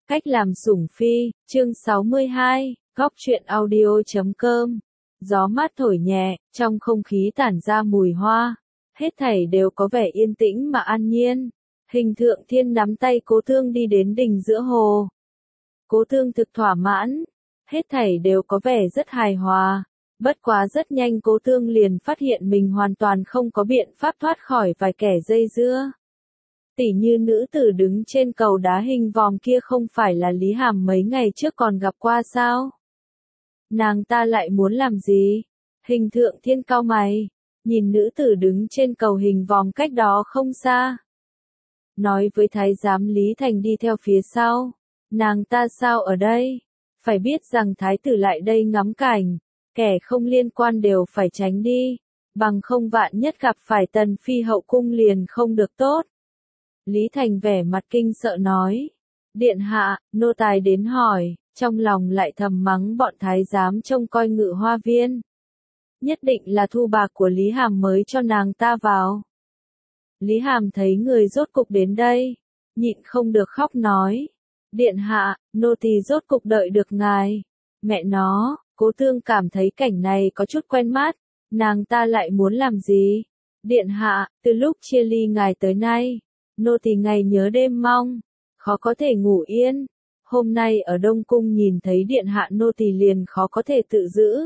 Cách làm sủng phi, chương 62, góc truyện audio.com. Gió mát thổi nhẹ, trong không khí tản ra mùi hoa. Hết thảy đều có vẻ yên tĩnh mà an nhiên. Hình Thượng Thiên nắm tay Cố Thương đi đến đỉnh giữa hồ. Cố Thương thực thỏa mãn. Hết thảy đều có vẻ rất hài hòa. Bất quá rất nhanh Cố Thương liền phát hiện mình hoàn toàn không có biện pháp thoát khỏi vài kẻ dây dưa. Tỉ như nữ tử đứng trên cầu đá hình vòm kia không phải là Lý Hàm mấy ngày trước còn gặp qua sao? Nàng ta lại muốn làm gì? Hình Thượng Thiên cau mày, nhìn nữ tử đứng trên cầu hình vòm cách đó không xa. Nói với thái giám Lý Thành đi theo phía sau. Nàng ta sao ở đây? Phải biết rằng thái tử lại đây ngắm cảnh, kẻ không liên quan đều phải tránh đi, bằng không vạn nhất gặp phải tần phi hậu cung liền không được tốt. Lý Thành vẻ mặt kinh sợ nói, điện hạ, nô tài đến hỏi, trong lòng lại thầm mắng bọn thái giám trông coi Ngự Hoa Viên. Nhất định là thu bạc của Lý Hàm mới cho nàng ta vào. Lý Hàm thấy người rốt cục đến đây, nhịn không được khóc nói, điện hạ, nô tỳ rốt cục đợi được ngài. Mẹ nó, Cố Thương cảm thấy cảnh này có chút quen mắt, nàng ta lại muốn làm gì? Điện hạ, từ lúc chia ly ngài tới nay, nô tỳ ngày nhớ đêm mong, khó có thể ngủ yên. Hôm nay ở Đông Cung nhìn thấy điện hạ nô tỳ liền khó có thể tự giữ.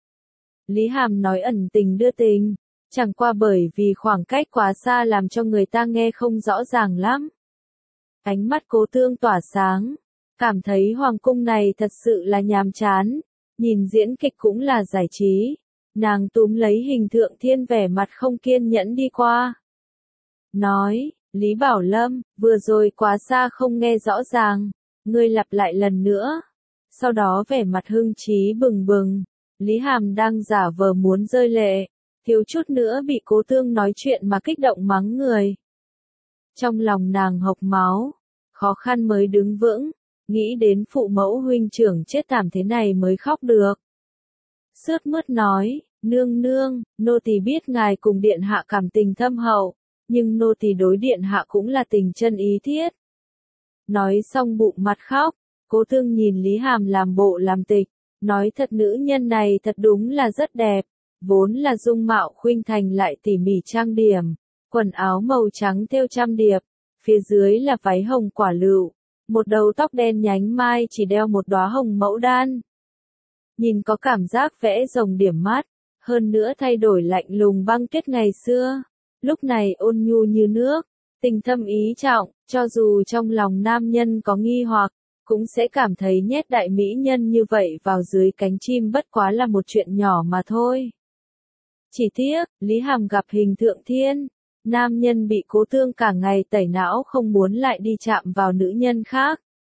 Lý Hàm nói ẩn tình đưa tình, chẳng qua bởi vì khoảng cách quá xa làm cho người ta nghe không rõ ràng lắm. Ánh mắt Cố Thương tỏa sáng, cảm thấy hoàng cung này thật sự là nhàm chán, nhìn diễn kịch cũng là giải trí. Nàng túm lấy Hình Thượng Thiên vẻ mặt không kiên nhẫn đi qua. Nói, Lý Bảo Lâm, vừa rồi quá xa không nghe rõ ràng, ngươi lặp lại lần nữa. Sau đó vẻ mặt hưng trí bừng bừng, Lý Hàm đang giả vờ muốn rơi lệ, thiếu chút nữa bị Cố Thương nói chuyện mà kích động mắng người. Trong lòng nàng hộc máu, khó khăn mới đứng vững, nghĩ đến phụ mẫu huynh trưởng chết thảm thế này mới khóc được. Sướt mướt nói, nương nương, nô tỳ biết ngài cùng điện hạ cảm tình thâm hậu, nhưng nô tỳ đối điện hạ cũng là tình chân ý thiết. Nói xong bụng mặt khóc, Cố Thương nhìn Lý Hàm làm bộ làm tịch, nói thật nữ nhân này thật đúng là rất đẹp, vốn là dung mạo khuynh thành lại tỉ mỉ trang điểm, quần áo màu trắng thêu trăm điệp, phía dưới là váy hồng quả lựu, một đầu tóc đen nhánh mai chỉ đeo một đóa hồng mẫu đan. Nhìn có cảm giác vẽ rồng điểm mắt, hơn nữa thay đổi lạnh lùng băng tuyết ngày xưa, lúc này ôn nhu như nước, tình thâm ý trọng, cho dù trong lòng nam nhân có nghi hoặc, cũng sẽ cảm thấy nhét đại mỹ nhân như vậy vào dưới cánh chim bất quá là một chuyện nhỏ mà thôi. Chỉ tiếc, Lý Hàm gặp Hình Thượng Thiên, nam nhân bị Cố Thương cả ngày tẩy não không muốn lại đi chạm vào nữ nhân khác.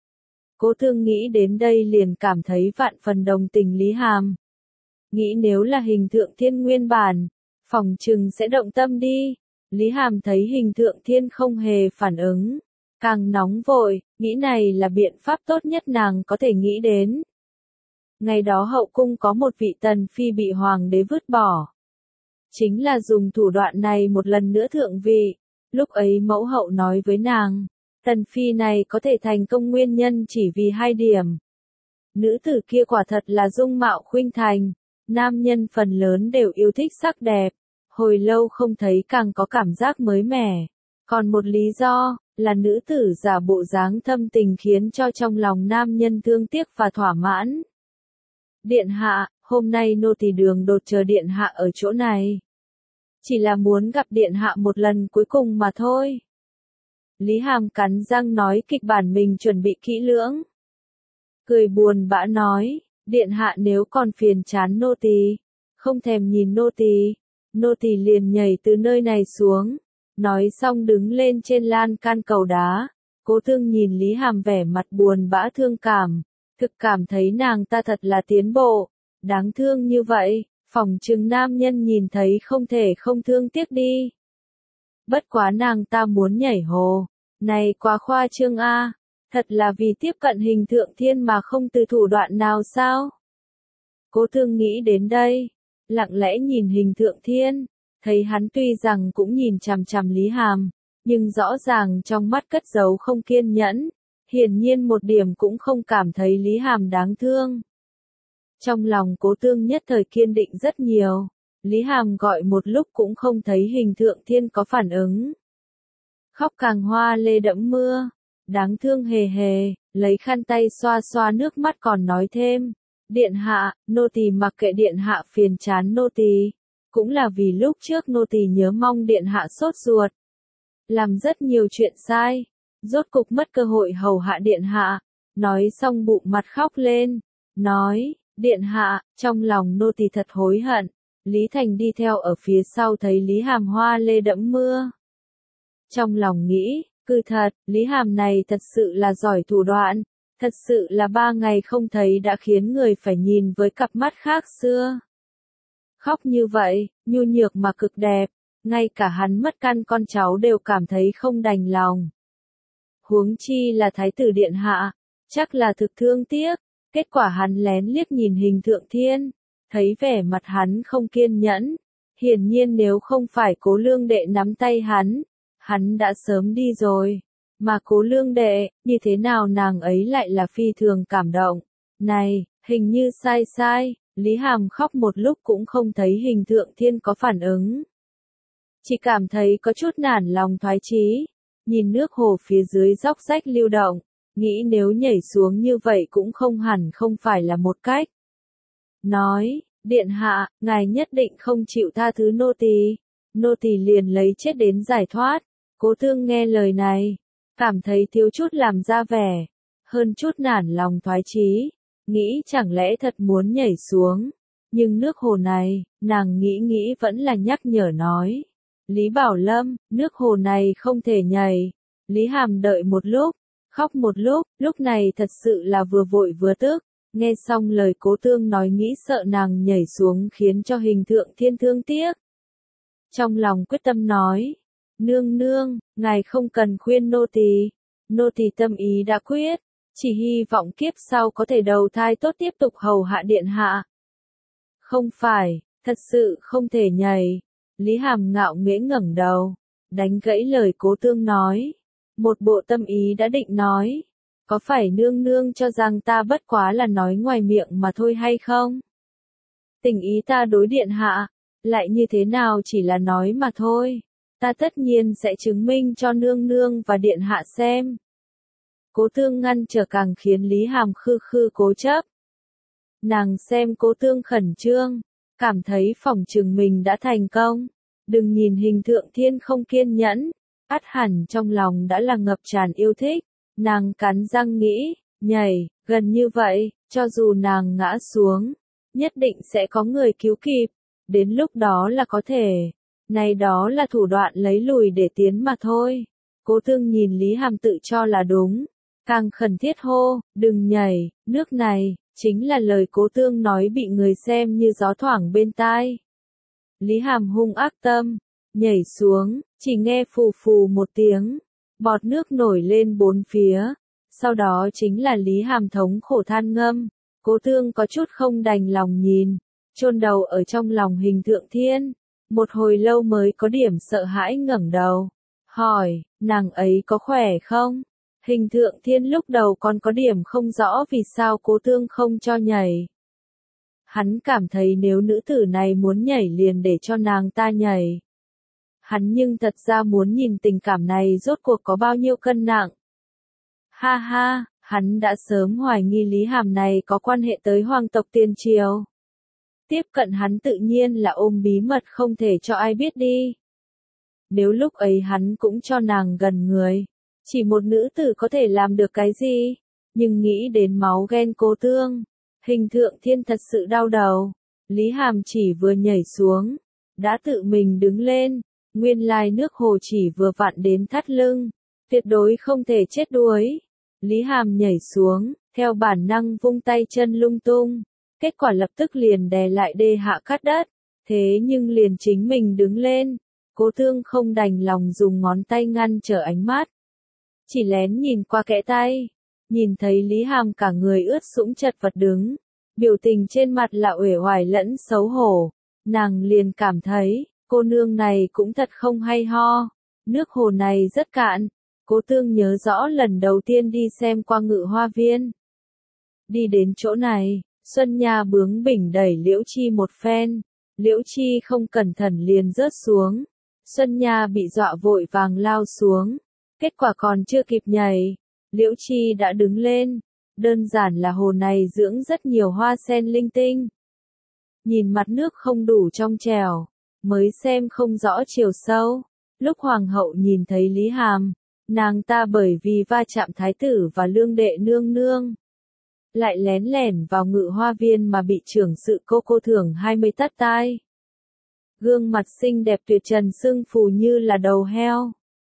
Cố Thương nghĩ đến đây liền cảm thấy vạn phần đồng tình Lý Hàm. Nghĩ nếu là Hình Thượng Thiên nguyên bản, phòng trừng sẽ động tâm đi. Lý Hàm thấy Hình Thượng Thiên không hề phản ứng, càng nóng vội, nghĩ này là biện pháp tốt nhất nàng có thể nghĩ đến. Ngày đó hậu cung có một vị tần phi bị hoàng đế vứt bỏ. Chính là dùng thủ đoạn này một lần nữa thượng vị, lúc ấy mẫu hậu nói với nàng, tần phi này có thể thành công nguyên nhân chỉ vì 2 điểm. Nữ tử kia quả thật là dung mạo khuynh thành, nam nhân phần lớn đều yêu thích sắc đẹp, hồi lâu không thấy càng có cảm giác mới mẻ. Còn một lý do, là nữ tử giả bộ dáng thâm tình khiến cho trong lòng nam nhân thương tiếc và thỏa mãn. Điện hạ, hôm nay nô tỳ đường đột chờ điện hạ ở chỗ này. Chỉ là muốn gặp điện hạ một lần cuối cùng mà thôi. Lý Hàm cắn răng nói kịch bản mình chuẩn bị kỹ lưỡng. Cười buồn bã nói, điện hạ nếu còn phiền chán nô tỳ, không thèm nhìn nô tỳ liền nhảy từ nơi này xuống. Nói xong đứng lên trên lan can cầu đá, Cố Thương nhìn Lý Hàm vẻ mặt buồn bã thương cảm, thực cảm thấy nàng ta thật là tiến bộ, đáng thương như vậy, phỏng chừng nam nhân nhìn thấy không thể không thương tiếc đi. Bất quá nàng ta muốn nhảy hồ, này quá khoa trương a, thật là vì tiếp cận Hình Thượng Thiên mà không từ thủ đoạn nào sao? Cố Thương nghĩ đến đây, lặng lẽ nhìn Hình Thượng Thiên. Thấy hắn tuy rằng cũng nhìn chằm chằm Lý Hàm, nhưng rõ ràng trong mắt cất giấu không kiên nhẫn, hiển nhiên một điểm cũng không cảm thấy Lý Hàm đáng thương. Trong lòng Cố Tương nhất thời kiên định rất nhiều, Lý Hàm gọi một lúc cũng không thấy Hình Thượng Thiên có phản ứng. Khóc càng hoa lê đẫm mưa, đáng thương hề hề, lấy khăn tay xoa xoa nước mắt còn nói thêm, điện hạ, nô tỳ mặc kệ điện hạ phiền chán nô tỳ, cũng là vì lúc trước nô tỳ nhớ mong điện hạ sốt ruột, làm rất nhiều chuyện sai, rốt cục mất cơ hội hầu hạ điện hạ, nói xong bụng mặt khóc lên, nói, điện hạ, trong lòng nô tỳ thật hối hận. Lý Thành đi theo ở phía sau thấy Lý Hàm hoa lê đẫm mưa. Trong lòng nghĩ, cứ thật, Lý Hàm này thật sự là giỏi thủ đoạn, thật sự là 3 ngày không thấy đã khiến người phải nhìn với cặp mắt khác xưa. Khóc như vậy, nhu nhược mà cực đẹp, ngay cả hắn mất căn con cháu đều cảm thấy không đành lòng. Huống chi là Thái tử điện hạ, chắc là thực thương tiếc, kết quả hắn lén liếc nhìn Hình Thượng Thiên, thấy vẻ mặt hắn không kiên nhẫn, hiển nhiên nếu không phải Cố Lương Đệ nắm tay hắn đã sớm đi rồi. Mà Cố Lương Đệ, như thế nào nàng ấy lại là phi thường cảm động. Này, hình như sai, Lý Hàm khóc một lúc cũng không thấy Hình Thượng Thiên có phản ứng. Chỉ cảm thấy có chút nản lòng thoái chí, nhìn nước hồ phía dưới róc rách lưu động, nghĩ nếu nhảy xuống như vậy cũng không hẳn không phải là một cách. Nói, điện hạ, ngài nhất định không chịu tha thứ nô tỳ liền lấy chết đến giải thoát. Cố Tương nghe lời này, cảm thấy thiếu chút làm ra vẻ, hơn chút nản lòng thoái chí, nghĩ chẳng lẽ thật muốn nhảy xuống, nhưng nước hồ này, nàng nghĩ vẫn là nhắc nhở nói. Lý Bảo Lâm, nước hồ này không thể nhảy. Lý Hàm đợi một lúc, khóc một lúc này thật sự là vừa vội vừa tức, nghe xong lời Cố Tương nói nghĩ sợ nàng nhảy xuống khiến cho Hình Thượng Thiên thương tiếc. Trong lòng quyết tâm nói, nương, ngài không cần khuyên nô tỳ tâm ý đã quyết, chỉ hy vọng kiếp sau có thể đầu thai tốt tiếp tục hầu hạ điện hạ. Không phải, thật sự không thể nhảy. Lý Hàm ngạo nghễ ngẩng đầu, đánh gãy lời Cố Tương nói, một bộ tâm ý đã định nói, có phải nương cho rằng ta bất quá là nói ngoài miệng mà thôi hay không? Tình ý ta đối điện hạ, lại như thế nào chỉ là nói mà thôi, ta tất nhiên sẽ chứng minh cho nương và điện hạ xem. Cố Tương ngăn trở càng khiến Lý Hàm khư cố chấp. Nàng xem Cố Tương khẩn trương, cảm thấy phỏng chừng mình đã thành công. Đừng nhìn Hình Thượng Thiên không kiên nhẫn, ắt hẳn trong lòng đã là ngập tràn yêu thích. Nàng cắn răng nghĩ, nhảy, gần như vậy, cho dù nàng ngã xuống, nhất định sẽ có người cứu kịp. Đến lúc đó là có thể. Này đó là thủ đoạn lấy lùi để tiến mà thôi. Cố Tương nhìn Lý Hàm tự cho là đúng, càng khẩn thiết hô, đừng nhảy, nước này, chính là lời Cố Tương nói bị người xem như gió thoảng bên tai. Lý Hàm hung ác tâm, nhảy xuống, chỉ nghe phù phù một tiếng, bọt nước nổi lên bốn phía, sau đó chính là Lý Hàm thống khổ than ngâm. Cố Tương có chút không đành lòng nhìn, chôn đầu ở trong lòng Hình Thượng Thiên, một hồi lâu mới có điểm sợ hãi ngẩng đầu, hỏi, nàng ấy có khỏe không? Hình Thượng Thiên lúc đầu còn có điểm không rõ vì sao Cố Tương không cho nhảy. Hắn cảm thấy nếu nữ tử này muốn nhảy liền để cho nàng ta nhảy. Hắn nhưng thật ra muốn nhìn tình cảm này rốt cuộc có bao nhiêu cân nặng. Ha, hắn đã sớm hoài nghi Lý Hàm này có quan hệ tới hoàng tộc Tiền Triều. Tiếp cận hắn tự nhiên là ôm bí mật không thể cho ai biết đi. Nếu lúc ấy hắn cũng cho nàng gần người, chỉ một nữ tử có thể làm được cái gì, nhưng nghĩ đến máu ghen Cố Tương, Hình Thượng Thiên thật sự đau đầu. Lý Hàm chỉ vừa nhảy xuống, đã tự mình đứng lên, nguyên lai nước hồ chỉ vừa vặn đến thắt lưng, tuyệt đối không thể chết đuối. Lý Hàm nhảy xuống, theo bản năng vung tay chân lung tung, kết quả lập tức liền đè lại đê hạ cát đất, thế nhưng liền chính mình đứng lên, Cố Tương không đành lòng dùng ngón tay ngăn trở ánh mắt, chỉ lén nhìn qua kẽ tay, nhìn thấy Lý Hàm cả người ướt sũng chật vật đứng, biểu tình trên mặt là uể oải lẫn xấu hổ, nàng liền cảm thấy, cô nương này cũng thật không hay ho, nước hồ này rất cạn, Cố Tương nhớ rõ lần đầu tiên đi xem qua Ngự Hoa Viên. Đi đến chỗ này, Xuân Nha bướng bỉnh đẩy Liễu Chi một phen, Liễu Chi không cẩn thận liền rớt xuống. Xuân Nha bị dọa vội vàng lao xuống, kết quả còn chưa kịp nhảy, Liễu Chi đã đứng lên, đơn giản là hồ này dưỡng rất nhiều hoa sen linh tinh. Nhìn mặt nước không đủ trong trèo, mới xem không rõ chiều sâu. Lúc hoàng hậu nhìn thấy Lý Hàm, nàng ta bởi vì va chạm thái tử và lương đệ nương nương, lại lén lẻn vào Ngự Hoa Viên mà bị trưởng sự cô thưởng 20 tát tai. Gương mặt xinh đẹp tuyệt trần sưng phù như là đầu heo.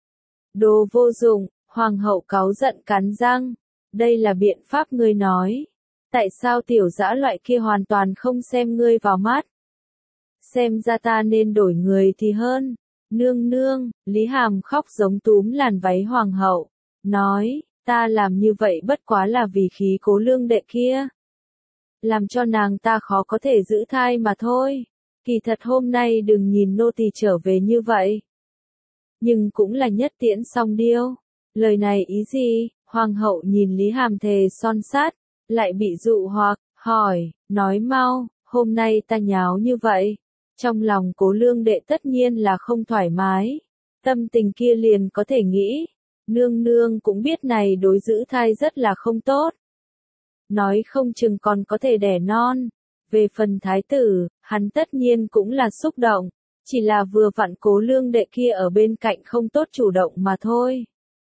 Đồ vô dụng, hoàng hậu cáu giận cắn răng. Đây là biện pháp ngươi nói. Tại sao tiểu dã loại kia hoàn toàn không xem ngươi vào mắt? Xem ra ta nên đổi người thì hơn. Nương nương, Lý Hàm khóc giống túm làn váy hoàng hậu. Nói, ta làm như vậy bất quá là vì khí Cố lương đệ kia. Làm cho nàng ta khó có thể giữ thai mà thôi. Kỳ thật hôm nay đừng nhìn nô tỳ trở về như vậy. Nhưng cũng là nhất tiễn song điêu. Lời này ý gì? Hoàng hậu nhìn Lý Hàm thề son sát, lại bị dụ hoặc, hỏi, nói mau, hôm nay ta nháo như vậy. Trong lòng Cố lương đệ tất nhiên là không thoải mái. Tâm tình kia liền có thể nghĩ. Nương nương cũng biết này đối giữ thai rất là không tốt. Nói không chừng còn có thể đẻ non. Về phần thái tử, hắn tất nhiên cũng là xúc động. Chỉ là vừa vặn Cố lương đệ kia ở bên cạnh không tốt chủ động mà thôi.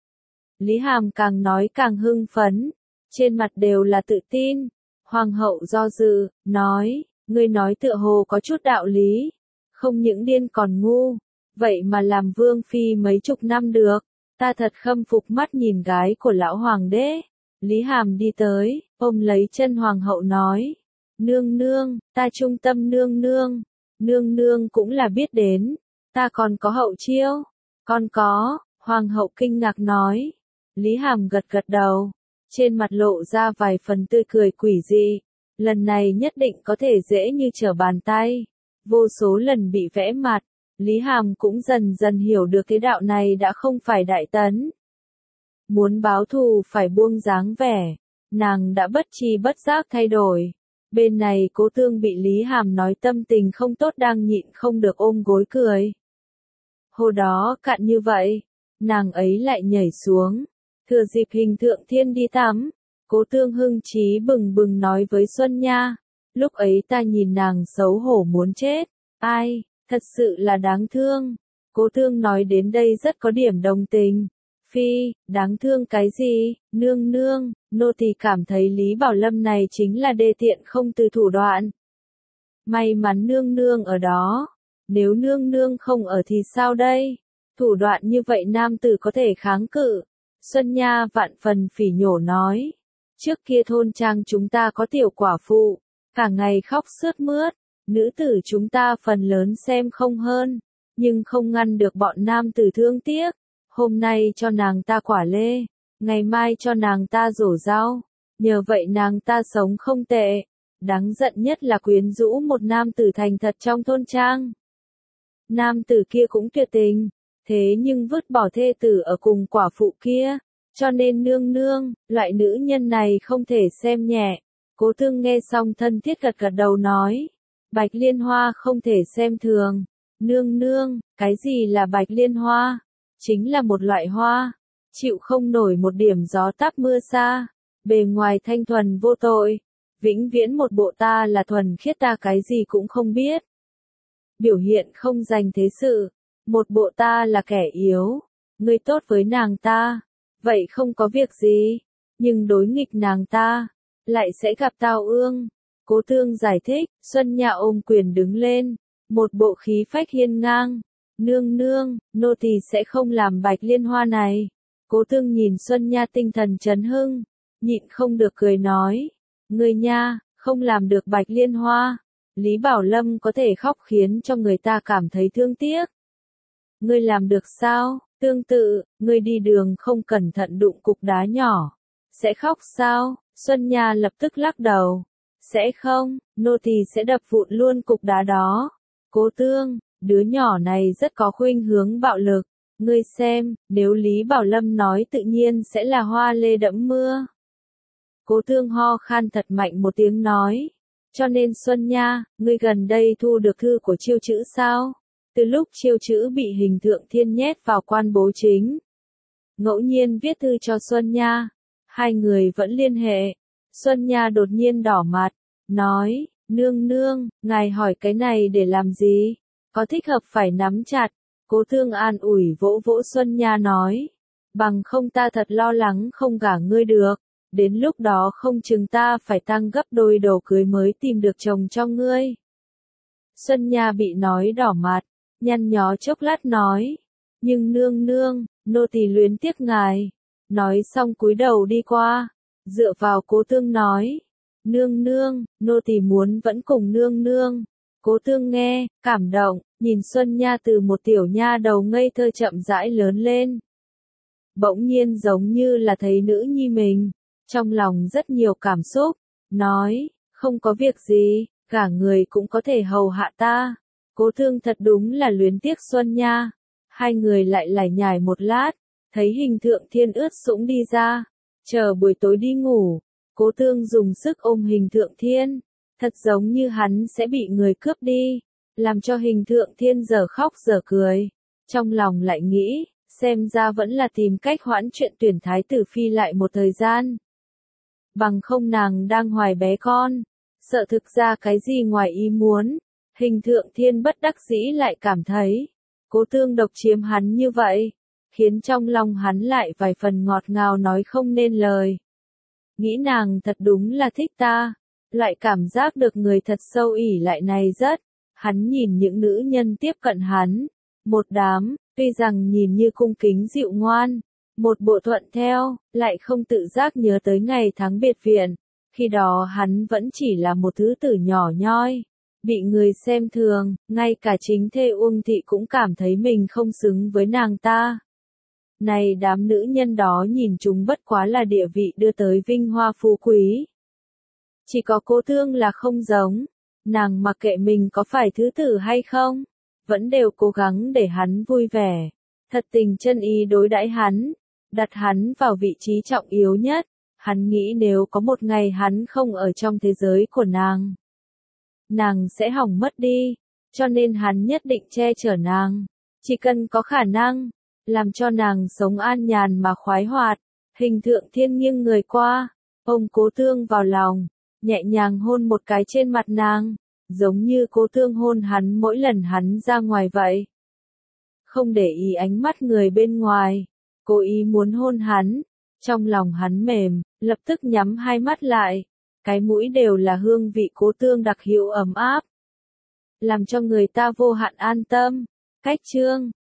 Lý Hàm càng nói càng hưng phấn. Trên mặt đều là tự tin. Hoàng hậu do dự, nói, ngươi nói tựa hồ có chút đạo lý. Không những điên còn ngu. Vậy mà làm vương phi mấy chục năm được. Ta thật khâm phục mắt nhìn gái của lão hoàng đế. Lý Hàm đi tới, ôm lấy chân hoàng hậu nói. Nương nương, ta trung tâm nương nương. Nương nương cũng là biết đến. Ta còn có hậu chiêu. Còn có, hoàng hậu kinh ngạc nói. Lý Hàm gật gật đầu. Trên mặt lộ ra vài phần tươi cười quỷ dị. Lần này nhất định có thể dễ như trở bàn tay. Vô số lần bị vẽ mặt. Lý Hàm cũng dần dần hiểu được cái đạo này đã không phải đại tấn. Muốn báo thù phải buông dáng vẻ. Nàng đã bất tri bất giác thay đổi. Bên này Cố Tương bị Lý Hàm nói tâm tình không tốt đang nhịn không được ôm gối cười. Hồ đó cạn như vậy. Nàng ấy lại nhảy xuống. Thừa dịp Hình Thượng Thiên đi tắm. Cố Tương hưng trí bừng bừng nói với Xuân Nha. Lúc ấy ta nhìn nàng xấu hổ muốn chết. Ai, thật sự là đáng thương. Cố Tương nói đến đây rất có điểm đồng tình. Phi, đáng thương cái gì, nương nương, nô tỳ cảm thấy Lý Bảo Lâm này chính là đê tiện không từ thủ đoạn. May mắn nương nương ở đó. Nếu nương nương không ở thì sao đây? Thủ đoạn như vậy nam tử có thể kháng cự. Xuân Nha vạn phần phỉ nhổ nói. Trước kia thôn trang chúng ta có tiểu quả phụ. Cả ngày khóc sướt mướt. Nữ tử chúng ta phần lớn xem không hơn. Nhưng không ngăn được bọn nam tử thương tiếc. Hôm nay cho nàng ta quả lê. Ngày mai cho nàng ta rổ rau. Nhờ vậy nàng ta sống không tệ. Đáng giận nhất là quyến rũ một nam tử thành thật trong thôn trang. Nam tử kia cũng tuyệt tình. Thế nhưng vứt bỏ thê tử ở cùng quả phụ kia. Cho nên nương nương, loại nữ nhân này không thể xem nhẹ. Cố Tương nghe xong thân thiết gật gật đầu nói. Bạch liên hoa không thể xem thường. Nương nương, cái gì là bạch liên hoa? Chính là một loại hoa. Chịu không nổi một điểm gió táp mưa xa. Bề ngoài thanh thuần vô tội. Vĩnh viễn một bộ ta là thuần khiết ta cái gì cũng không biết. Biểu hiện không dành thế sự. Một bộ ta là kẻ yếu. Ngươi tốt với nàng ta. Vậy không có việc gì. Nhưng đối nghịch nàng ta. Lại sẽ gặp tao ương. Cố Tương giải thích. Xuân Nha ôm quyền đứng lên. Một bộ khí phách hiên ngang. Nương nương, nô tỳ sẽ không làm bạch liên hoa này. Cố Tương nhìn Xuân Nha tinh thần chấn hưng. Nhịn không được cười nói. Ngươi nha, không làm được bạch liên hoa. Lý Bảo Lâm có thể khóc khiến cho người ta cảm thấy thương tiếc. Ngươi làm được sao? Tương tự, ngươi đi đường không cẩn thận đụng cục đá nhỏ. Sẽ khóc sao? Xuân Nha lập tức lắc đầu. Sẽ không, nô tỳ sẽ đập vụn luôn cục đá đó. Cố Tương, đứa nhỏ này rất có khuynh hướng bạo lực. Ngươi xem, nếu Lý Bảo Lâm nói tự nhiên sẽ là hoa lê đẫm mưa. Cố Thương ho khan thật mạnh một tiếng nói. Cho nên Xuân Nha, ngươi gần đây thu được thư của Chiêu Chữ sao? Từ lúc Chiêu Chữ bị Hình Thượng Thiên nhét vào quan bố chính, ngẫu nhiên viết thư cho Xuân Nha, hai người vẫn liên hệ. Xuân Nha đột nhiên đỏ mặt, nói, nương nương, ngài hỏi cái này để làm gì? Có thích hợp phải nắm chặt. Cố Thương an ủi vỗ vỗ Xuân Nha nói, bằng không ta thật lo lắng không gả ngươi được, đến lúc đó không chừng ta phải tăng gấp đôi đồ cưới mới tìm được chồng cho ngươi. Xuân Nha bị nói đỏ mặt, nhăn nhó chốc lát nói, nhưng nương nương, nô tỳ luyến tiếc ngài. Nói xong cúi đầu đi qua, dựa vào Cố Thương nói, nương nương, nô tỳ muốn vẫn cùng nương nương. Cố Thương nghe, cảm động, nhìn Xuân Nha từ một tiểu nha đầu ngây thơ chậm rãi lớn lên. Bỗng nhiên giống như là thấy nữ nhi mình, trong lòng rất nhiều cảm xúc, nói, không có việc gì, cả người cũng có thể hầu hạ ta. Cố Thương thật đúng là luyến tiếc Xuân Nha. Hai người lại lải nhải một lát, thấy Hình Thượng Thiên ướt sũng đi ra, chờ buổi tối đi ngủ. Cố Thương dùng sức ôm Hình Thượng Thiên, thật giống như hắn sẽ bị người cướp đi, làm cho Hình Thượng Thiên giờ khóc giờ cười. Trong lòng lại nghĩ, xem ra vẫn là tìm cách hoãn chuyện tuyển thái tử phi lại một thời gian. Bằng không nàng đang hoài bé con, sợ thực ra cái gì ngoài ý muốn. Hình Thượng Thiên bất đắc dĩ lại cảm thấy, Cố Thương độc chiếm hắn như vậy, khiến trong lòng hắn lại vài phần ngọt ngào nói không nên lời. Nghĩ nàng thật đúng là thích ta, lại cảm giác được người thật sâu ỉ lại này rất. Hắn nhìn những nữ nhân tiếp cận hắn, một đám, tuy rằng nhìn như cung kính dịu ngoan, một bộ thuận theo, lại không tự giác nhớ tới ngày tháng biệt viện, khi đó hắn vẫn chỉ là một thứ tử nhỏ nhoi, bị người xem thường, ngay cả chính thê Uông Thị cũng cảm thấy mình không xứng với nàng ta. Này đám nữ nhân đó nhìn chúng bất quá là địa vị đưa tới vinh hoa phú quý. Chỉ có Cố Thương là không giống, nàng mặc kệ mình có phải thứ tử hay không, vẫn đều cố gắng để hắn vui vẻ, thật tình chân ý đối đãi hắn, đặt hắn vào vị trí trọng yếu nhất. Hắn nghĩ nếu có một ngày hắn không ở trong thế giới của nàng sẽ hỏng mất đi, cho nên hắn nhất định che chở nàng, chỉ cần có khả năng, làm cho nàng sống an nhàn mà khoái hoạt. Hình Thượng Thiên nghiêng người qua, ôm Cố Thương vào lòng, nhẹ nhàng hôn một cái trên mặt nàng, giống như Cố Thương hôn hắn mỗi lần hắn ra ngoài vậy. Không để ý ánh mắt người bên ngoài, cố ý muốn hôn hắn, trong lòng hắn mềm, lập tức nhắm hai mắt lại, cái mũi đều là hương vị Cố Thương đặc hữu ấm áp, làm cho người ta vô hạn an tâm. Cách chương